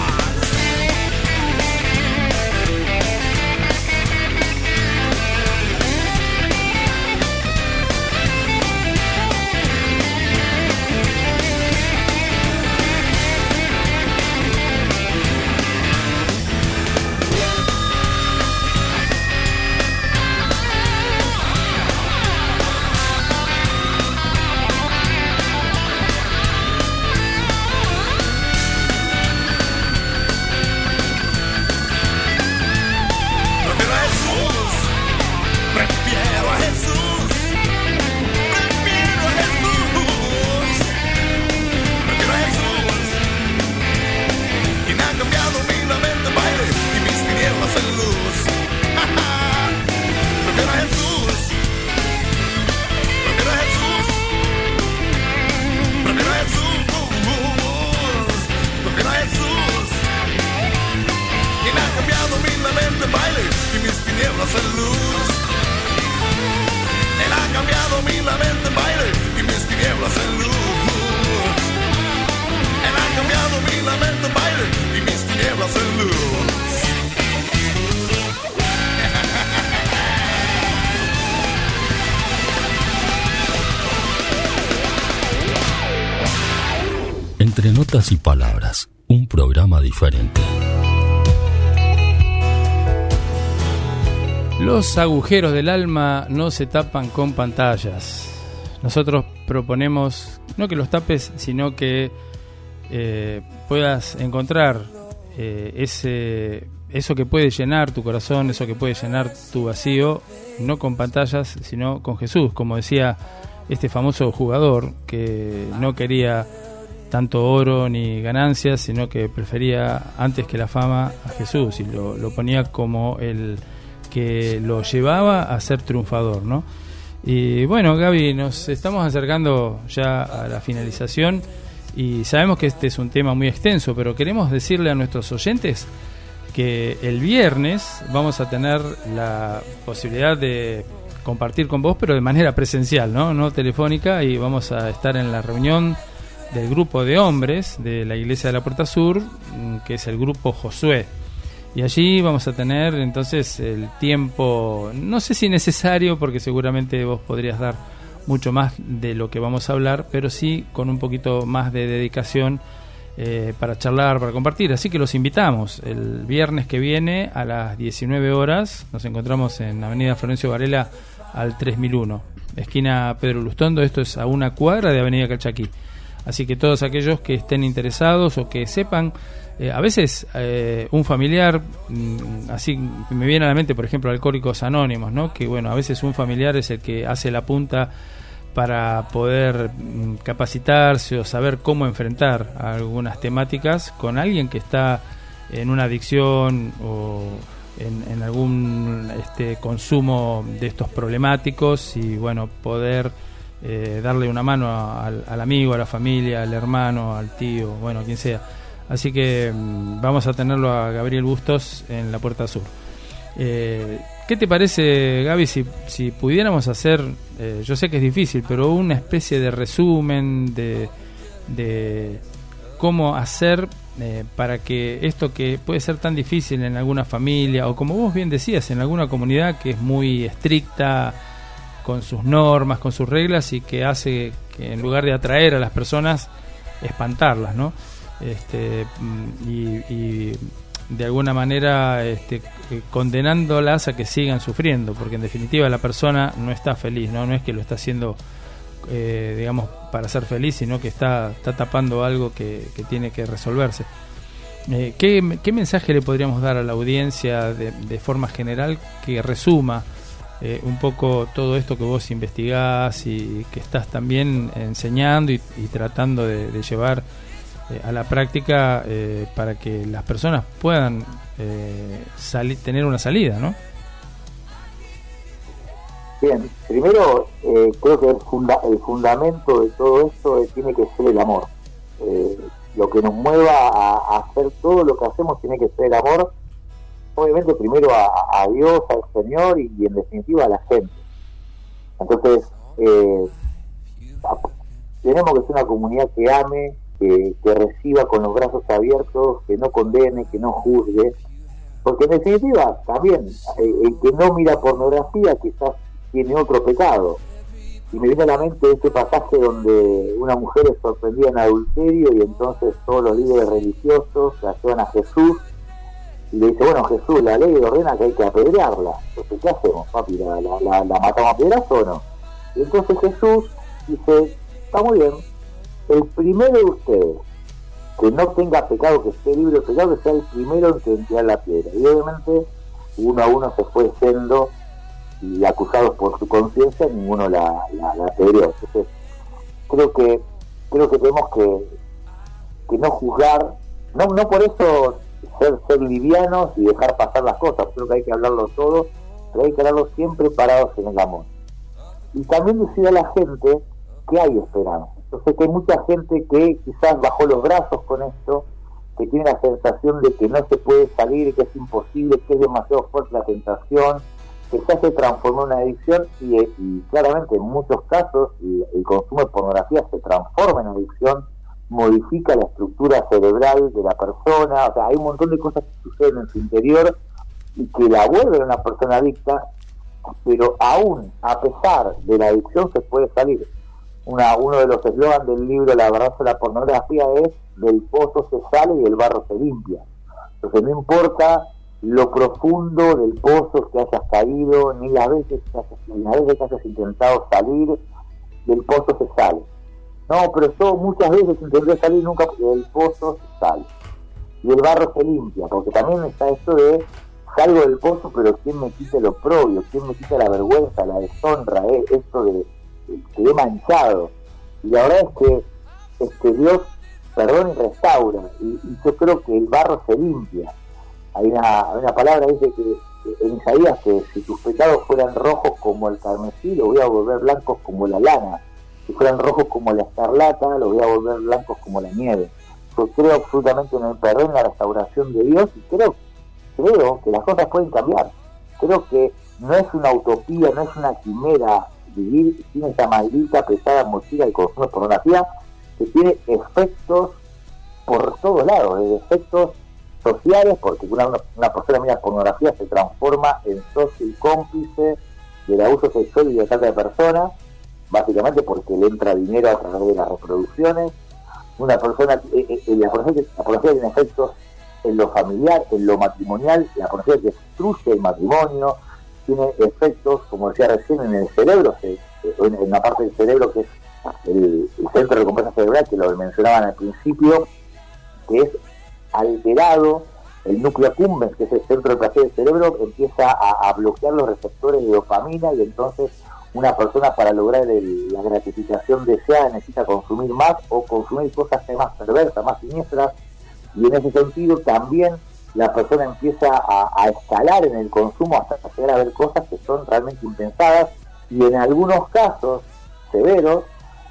Entre notas y palabras, un programa diferente. Los agujeros del alma no se tapan con pantallas. Nosotros proponemos no que los tapes, sino que eh, puedas encontrar eh, ese eso que puede llenar tu corazón, eso que puede llenar tu vacío, no con pantallas, sino con Jesús. Como decía este famoso jugador, que no quería tanto oro ni ganancias, sino que prefería antes que la fama a Jesús, y lo, lo ponía como el que lo llevaba a ser triunfador, ¿no? Y bueno, Gaby, nos estamos acercando ya a la finalización y sabemos que este es un tema muy extenso, pero queremos decirle a nuestros oyentes que el viernes vamos a tener la posibilidad de compartir con vos, pero de manera presencial, ¿no? No telefónica, y vamos a estar en la reunión del grupo de hombres de la Iglesia de la Puerta Sur, que es el grupo Josué. Y allí vamos a tener entonces el tiempo, no sé si necesario, porque seguramente vos podrías dar mucho más de lo que vamos a hablar, pero sí con un poquito más de dedicación eh, para charlar, para compartir. Así que los invitamos el viernes que viene a las diecinueve horas. Nos encontramos en Avenida Florencio Varela al tres mil uno, esquina Pedro Lustondo. Esto es a una cuadra de Avenida Calchaquí. Así que todos aquellos que estén interesados o que sepan, eh, a veces eh, un familiar, mmm, así me viene a la mente, por ejemplo, Alcohólicos Anónimos, ¿no? Que bueno, a veces un familiar es el que hace la punta para poder mmm, capacitarse o saber cómo enfrentar algunas temáticas con alguien que está en una adicción o en, en algún este, consumo de estos problemáticos, y bueno, poder Eh, darle una mano a, al, al amigo, a la familia, al hermano, al tío, bueno, quien sea. Así que mmm, vamos a tenerlo a Gabriel Bustos en la Puerta Sur. Eh, ¿Qué te parece, Gaby, si, si pudiéramos hacer, eh, yo sé que es difícil, pero una especie de resumen de, de cómo hacer eh, para que esto que puede ser tan difícil en alguna familia, o como vos bien decías, en alguna comunidad que es muy estricta con sus normas, con sus reglas, y que hace que en lugar de atraer a las personas, espantarlas, ¿no? Este, y, y de alguna manera este, condenándolas a que sigan sufriendo, porque en definitiva la persona no está feliz, no, no es que lo está haciendo eh, digamos para ser feliz, sino que está, está tapando algo que, que tiene que resolverse. Eh, ¿qué, ¿Qué mensaje le podríamos dar a la audiencia de, de forma general que resuma Eh, un poco todo esto que vos investigás y que estás también enseñando y, y tratando de, de llevar eh, a la práctica eh, para que las personas puedan eh, sali- tener una salida, ¿no? Bien, primero eh, creo que el, funda- el fundamento de todo esto es, tiene que ser el amor. Eh, lo que nos mueva a, a hacer todo lo que hacemos tiene que ser el amor. Obviamente primero a, a Dios, al Señor y, y en definitiva a la gente. Entonces eh, tenemos que ser una comunidad que ame, que, que reciba con los brazos abiertos, que no condene, que no juzgue, porque en definitiva también eh, el que no mira pornografía quizás tiene otro pecado. Y me viene a la mente este pasaje donde una mujer es sorprendida en adulterio y entonces todos los líderes religiosos la llevan a Jesús y le dice, bueno, Jesús, la ley ordena que hay que apedrearla. Entonces, ¿qué hacemos, papi? ¿La, la, la, la matamos a pedazo o no? Y entonces Jesús dice, está muy bien, el primero de ustedes que no tenga pecado, que esté libre de pecado, que sea el primero en que tirar la piedra. Y obviamente uno a uno se fue yendo y acusados por su conciencia, ninguno la, la, la apedreó. Entonces, creo que creo que tenemos que, que no juzgar, no, no por eso Ser, ser livianos y dejar pasar las cosas. Creo que hay que hablarlo todo, pero hay que hablarlo siempre parados en el amor. Y también decir a la gente que hay esperanza. Yo sé que hay mucha gente que quizás bajó los brazos con esto, que tiene la sensación de que no se puede salir, que es imposible, que es demasiado fuerte la tentación, que ya se transformó en una adicción y, y claramente en muchos casos el, el consumo de pornografía se transforma en adicción, modifica la estructura cerebral de la persona. O sea, hay un montón de cosas que suceden en su interior y que la vuelven a una persona adicta, pero aún a pesar de la adicción se puede salir. Una, uno de los eslogans del libro La verdad sobre la pornografía es: del pozo se sale y el barro se limpia. Entonces no importa lo profundo del pozo que hayas caído, ni las veces que hayas, ni las veces que hayas intentado salir, del pozo se sale. No, pero yo muchas veces intenté salir, nunca, porque del pozo se sale. Y el barro se limpia, porque también está esto de salgo del pozo, pero ¿quién me quita el oprobio? ¿Quién me quita la vergüenza, la deshonra? Eh? Esto de, de quedé manchado. Y la verdad es que este Dios perdona y restaura, y, y yo creo que el barro se limpia. Hay una, hay una palabra dice que en Isaías que si tus pecados fueran rojos como el carmesí, los voy a volver blancos como la lana. Si fueran rojos como la escarlata, los voy a volver blancos como la nieve. Yo creo absolutamente en el perdón, en la restauración de Dios, y creo creo que las cosas pueden cambiar. Creo que no es una utopía, no es una quimera vivir sin esa maldita pesada mochila del consumo de pornografía, que tiene efectos por todos lados, desde efectos sociales, porque una, una persona mira pornografía se transforma en socio y cómplice del abuso sexual y de trata de personas, básicamente porque le entra dinero a través de las reproducciones. Una persona, eh, eh, la, pornografía, la pornografía tiene efectos en lo familiar, en lo matrimonial, la pornografía destruye el matrimonio, tiene efectos, como decía recién, en el cerebro, se, en una parte del cerebro que es el, el centro de recompensa cerebral, que lo mencionaban al principio, que es alterado, el núcleo accumbens, que es el centro de placer del cerebro, empieza a, a bloquear los receptores de dopamina, y entonces una persona, para lograr el, la gratificación deseada, necesita consumir más o consumir cosas más perversas, más siniestras, y en ese sentido también la persona empieza a, a escalar en el consumo hasta llegar a ver cosas que son realmente impensadas, y en algunos casos severos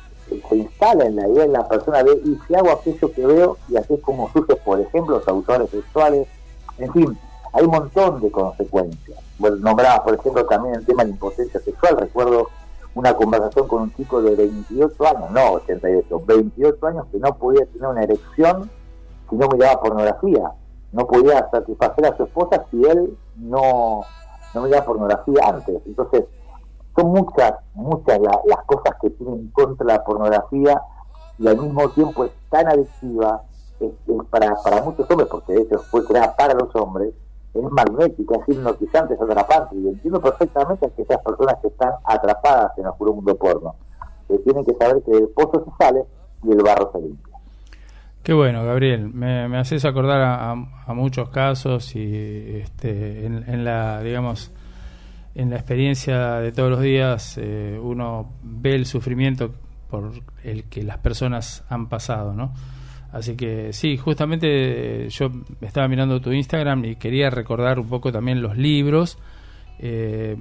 se instala en la idea en la persona de, y si hago aquello que veo, y así es como surge, por ejemplo, los abusadores sexuales. En fin, hay un montón de consecuencias. Bueno, nombraba, por ejemplo, también el tema de la impotencia sexual. Recuerdo una conversación con un chico de veintiocho años, no ochenta y ocho, veintiocho años, que no podía tener una erección si no miraba pornografía. No podía satisfacer a su esposa si él no, no miraba pornografía antes. Entonces, son muchas, muchas la, las cosas que tienen en contra la pornografía, y al mismo tiempo es tan adictiva, es, es para, para muchos hombres, porque de hecho fue creada para los hombres, es magnética, es hipnotizante, es atrapante, y entiendo perfectamente a que esas personas que están atrapadas en el oscuro mundo porno, que tienen que saber que del pozo se sale y el barro se limpia. Qué bueno, Gabriel, me, me haces acordar a, a, a muchos casos, y este, en, en la, digamos, en la experiencia de todos los días, eh, uno ve el sufrimiento por el que las personas han pasado, ¿no? Así que sí, justamente eh, yo estaba mirando tu Instagram y quería recordar un poco también los libros. Eh,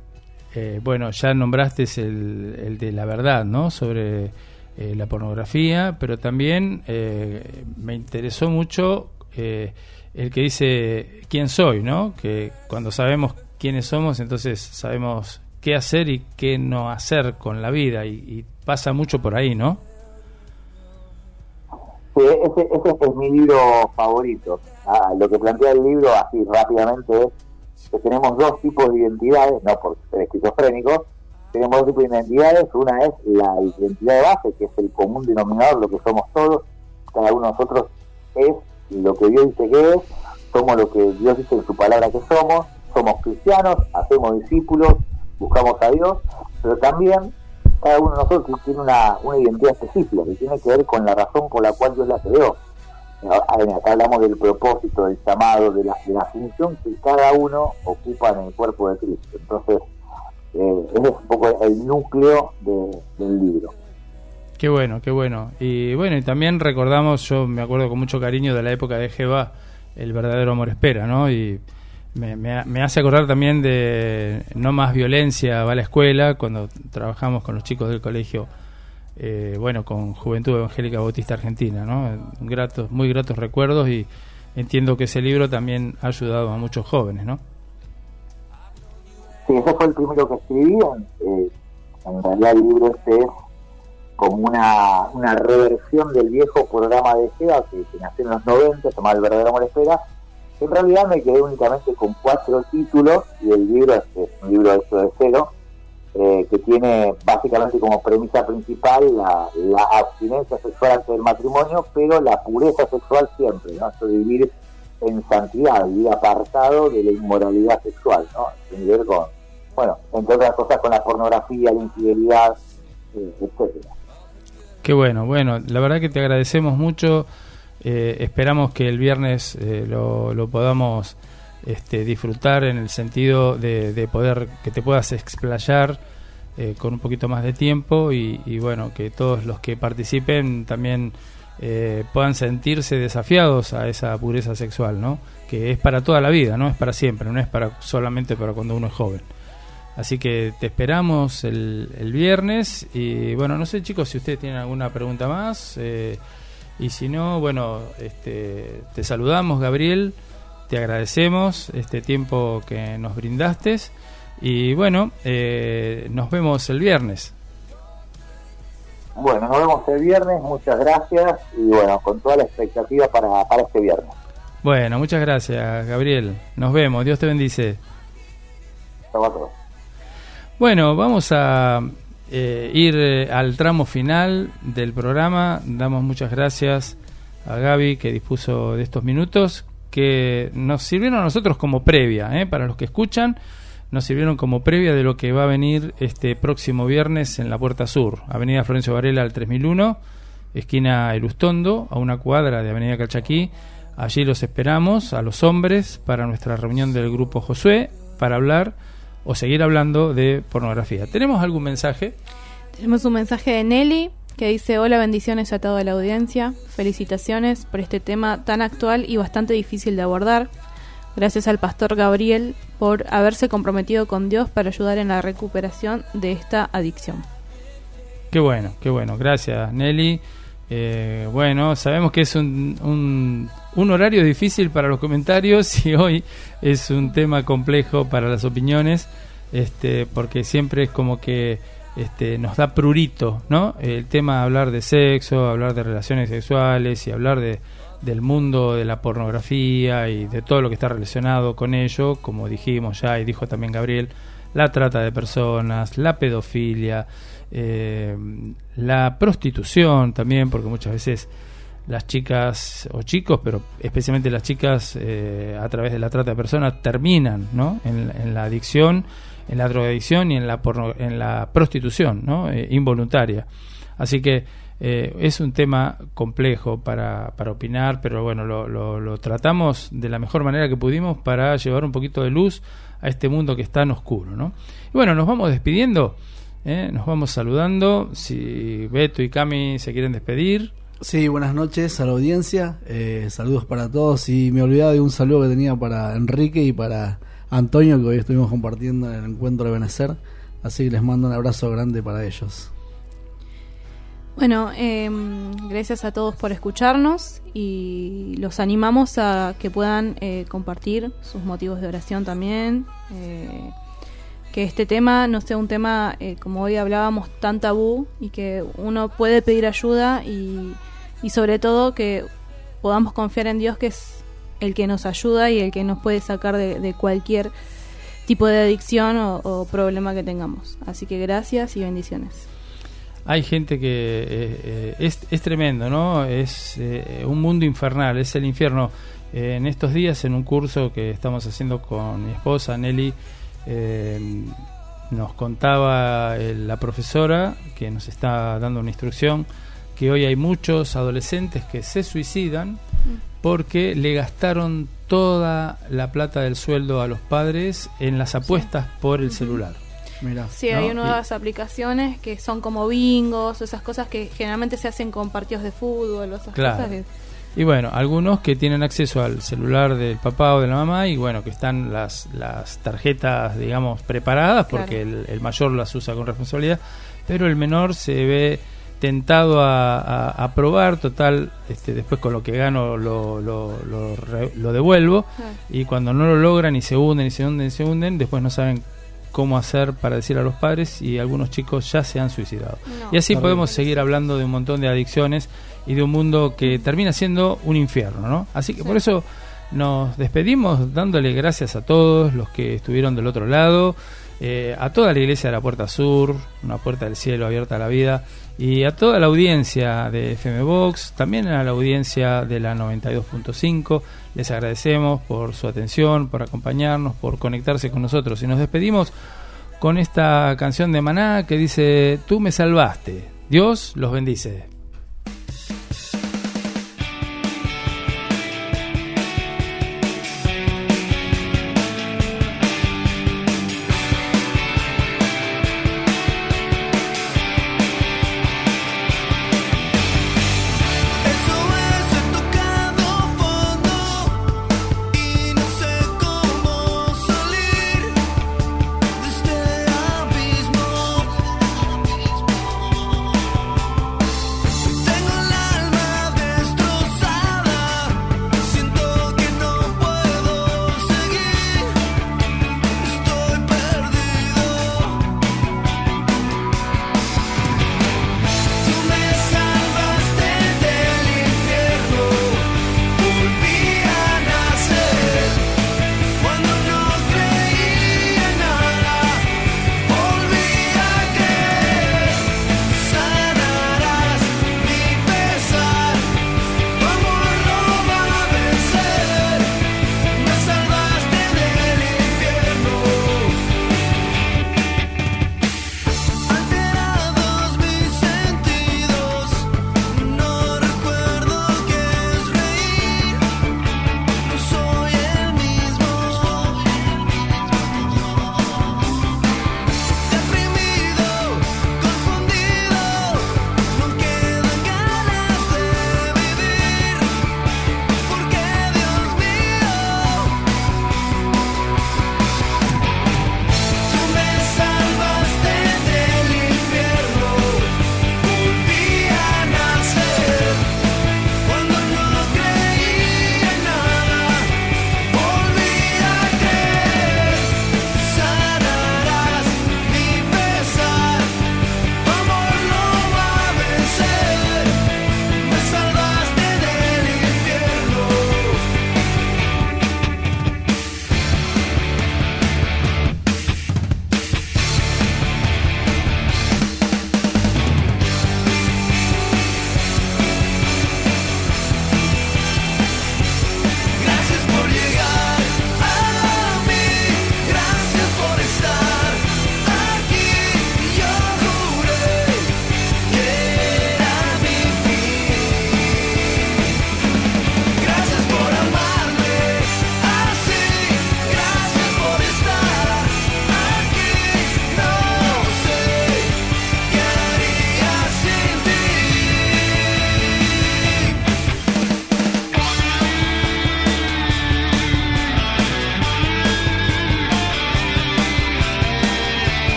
eh, bueno, ya nombraste el, el de La Verdad, ¿no? Sobre eh, la pornografía, pero también eh, me interesó mucho eh, el que dice ¿Quién soy?, ¿no? Que cuando sabemos quiénes somos, entonces sabemos qué hacer y qué no hacer con la vida, y, y pasa mucho por ahí, ¿no? Sí, ese, ese es mi libro favorito. Ah, lo que plantea el libro, así rápidamente, es que tenemos dos tipos de identidades, no por ser esquizofrénicos, tenemos dos tipos de identidades. Una es la identidad de base, que es el común denominador, lo que somos todos. Cada uno de nosotros es lo que Dios dice que es, somos lo que Dios dice en su palabra que somos, somos cristianos, hacemos discípulos, buscamos a Dios, pero también cada uno de nosotros tiene una, una identidad específica que tiene que ver con la razón por la cual Dios la creó. Acá hablamos del propósito, del llamado, de la, de la función que cada uno ocupa en el cuerpo de Cristo. Entonces, eh, ese es un poco el núcleo de, del libro. Qué bueno, qué bueno. Y bueno, y también recordamos, yo me acuerdo con mucho cariño de la época de Jehova, El verdadero amor espera, ¿no? Y Me, me, me hace acordar también de No más violencia, va a la escuela, cuando trabajamos con los chicos del colegio, eh, bueno, con Juventud Evangélica Bautista Argentina, ¿no? Gratos, muy gratos recuerdos, y entiendo que ese libro también ha ayudado a muchos jóvenes, ¿no? Sí, ese fue el primero que escribí. Eh, en realidad el libro este es como una, una reversión del viejo programa de Jehova que, que nació en los noventa, llamado El verdadero amor espera. En realidad me quedé únicamente con cuatro títulos, y el libro es, es un libro hecho de cero, eh, que tiene básicamente como premisa principal la, la abstinencia sexual antes del matrimonio, pero la pureza sexual siempre, ¿no? Esto de vivir en santidad, vivir apartado de la inmoralidad sexual, ¿no? Tiene que ver con, bueno, entre otras cosas, con la pornografía, la infidelidad, eh, etcétera. Qué bueno, bueno, la verdad que te agradecemos mucho. Eh, esperamos que el viernes eh, lo, lo podamos este, disfrutar, en el sentido de, de poder que te puedas explayar eh, con un poquito más de tiempo, y, y bueno, que todos los que participen también eh, puedan sentirse desafiados a esa pureza sexual, ¿no? Que es para toda la vida, no es para siempre, no es para solamente para cuando uno es joven. Así que te esperamos el, el viernes, y bueno, no sé, chicos, si ustedes tienen alguna pregunta más. eh, Y si no, bueno, este, te saludamos, Gabriel, te agradecemos este tiempo que nos brindaste y bueno, eh, nos vemos el viernes. Bueno, nos vemos el viernes, muchas gracias y bueno, con toda la expectativa para, para este viernes. Bueno, muchas gracias, Gabriel. Nos vemos, Dios te bendice. Chau a todos. Bueno, vamos a eh, ir eh, al tramo final del programa. Damos muchas gracias a Gaby que dispuso de estos minutos que nos sirvieron a nosotros como previa, ¿eh? Para los que escuchan, nos sirvieron como previa de lo que va a venir este próximo viernes en la Puerta Sur, Avenida Florencio Varela al tres mil uno, esquina El Ustondo, a una cuadra de Avenida Calchaquí. Allí los esperamos a los hombres para nuestra reunión del Grupo Josué para hablar o seguir hablando de pornografía. ¿Tenemos algún mensaje? Tenemos un mensaje de Nelly que dice: hola, bendiciones a toda la audiencia, felicitaciones por este tema tan actual y bastante difícil de abordar. Gracias al pastor Gabriel por haberse comprometido con Dios para ayudar en la recuperación de esta adicción. Qué bueno, qué bueno. Gracias, Nelly. Eh, bueno, sabemos que es un, un, un horario difícil para los comentarios y hoy es un tema complejo para las opiniones, este, porque siempre es como que este, nos da prurito, ¿no? El tema de hablar de sexo, hablar de relaciones sexuales y hablar de del mundo de la pornografía y de todo lo que está relacionado con ello, como dijimos ya y dijo también Gabriel, la trata de personas, la pedofilia, eh, la prostitución también, porque muchas veces las chicas o chicos, pero especialmente las chicas eh, a través de la trata de personas terminan, ¿no? en, en la adicción, en la drogadicción y en la porno, en la prostitución, ¿no? eh, involuntaria. Así que Eh, es un tema complejo para, para opinar, pero bueno, lo, lo, lo tratamos de la mejor manera que pudimos para llevar un poquito de luz a este mundo que es tan oscuro, ¿no? Y bueno, nos vamos despidiendo, ¿eh? Nos vamos saludando. Si Beto y Cami se quieren despedir. Sí, buenas noches a la audiencia, eh, saludos para todos y me olvidaba de un saludo que tenía para Enrique y para Antonio, que hoy estuvimos compartiendo en el encuentro de Benecer, así que les mando un abrazo grande para ellos. Bueno, eh, gracias a todos por escucharnos y los animamos a que puedan eh, compartir sus motivos de oración también, eh, que este tema no sea un tema, eh, como hoy hablábamos, tan tabú y que uno puede pedir ayuda y, y sobre todo que podamos confiar en Dios, que es el que nos ayuda y el que nos puede sacar de, de cualquier tipo de adicción o, o problema que tengamos. Así que gracias y bendiciones. Hay gente que eh, eh, es, es tremendo, ¿no? Es eh, un mundo infernal, es el infierno. Eh, en estos días, en un curso que estamos haciendo con mi esposa, Nelly, eh, nos contaba eh, la profesora, que nos está dando una instrucción, que hoy hay muchos adolescentes que se suicidan porque le gastaron toda la plata del sueldo a los padres en las apuestas sí. por el celular. Mirá, sí, ¿no? hay nuevas y aplicaciones que son como bingos, esas cosas que generalmente se hacen con partidos de fútbol, esas claro. cosas que... Y bueno, algunos que tienen acceso al celular del papá o de la mamá y bueno, que están las, las tarjetas, digamos, preparadas porque claro. el, el mayor las usa con responsabilidad, pero el menor se ve tentado a, a, a probar, total, este, después con lo que gano lo, lo, lo, re, lo devuelvo claro. y cuando no lo logran y se hunden y se hunden y se hunden, después no saben cómo hacer para decir a los padres y algunos chicos ya se han suicidado. No, y así podemos seguir hablando de un montón de adicciones y de un mundo que termina siendo un infierno, ¿no? Así que sí. por eso nos despedimos dándole gracias a todos los que estuvieron del otro lado, eh, a toda la iglesia de la Puerta Sur, una puerta del cielo abierta a la vida, y a toda la audiencia de F M Vox, también a la audiencia de la noventa y dos punto cinco. Les agradecemos por su atención, por acompañarnos, por conectarse con nosotros. Y nos despedimos con esta canción de Maná que dice: Tú me salvaste, Dios los bendice.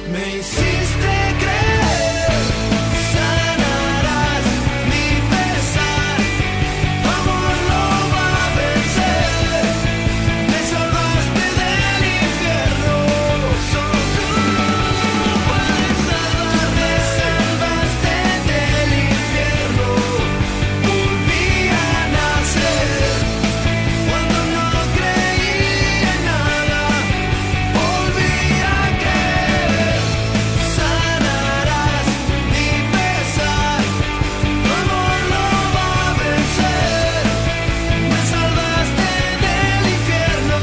Me hiciste creer, sanarás mi pesar, tu amor lo va a vencer, me salvaste del infierno, solo tú puedes salvar, me salvaste del infierno, volví a nacer, cuando no creí en nada, volví a creer, sanarás mi pesar, tu amor lo va a vencer, me salvaste del infierno.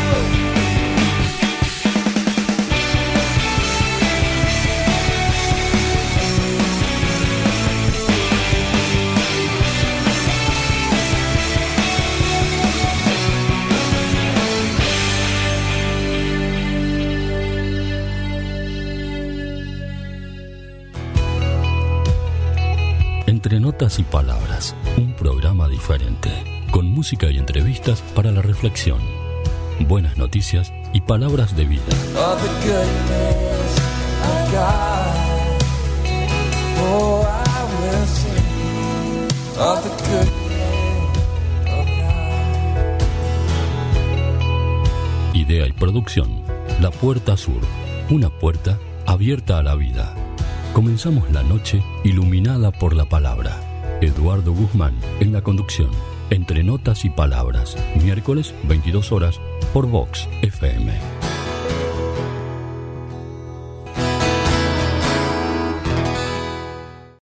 Entre notas y palabras, un programa diferente, con música y entrevistas para la reflexión, buenas noticias y palabras de vida. Of the goodness of God, oh, I will sing of the goodness of God. Idea y producción, La Puerta Sur, una puerta abierta a la vida. Comenzamos la noche iluminada por la palabra. Eduardo Guzmán en la conducción. Entre notas y palabras, miércoles veintidós horas por Vox F M.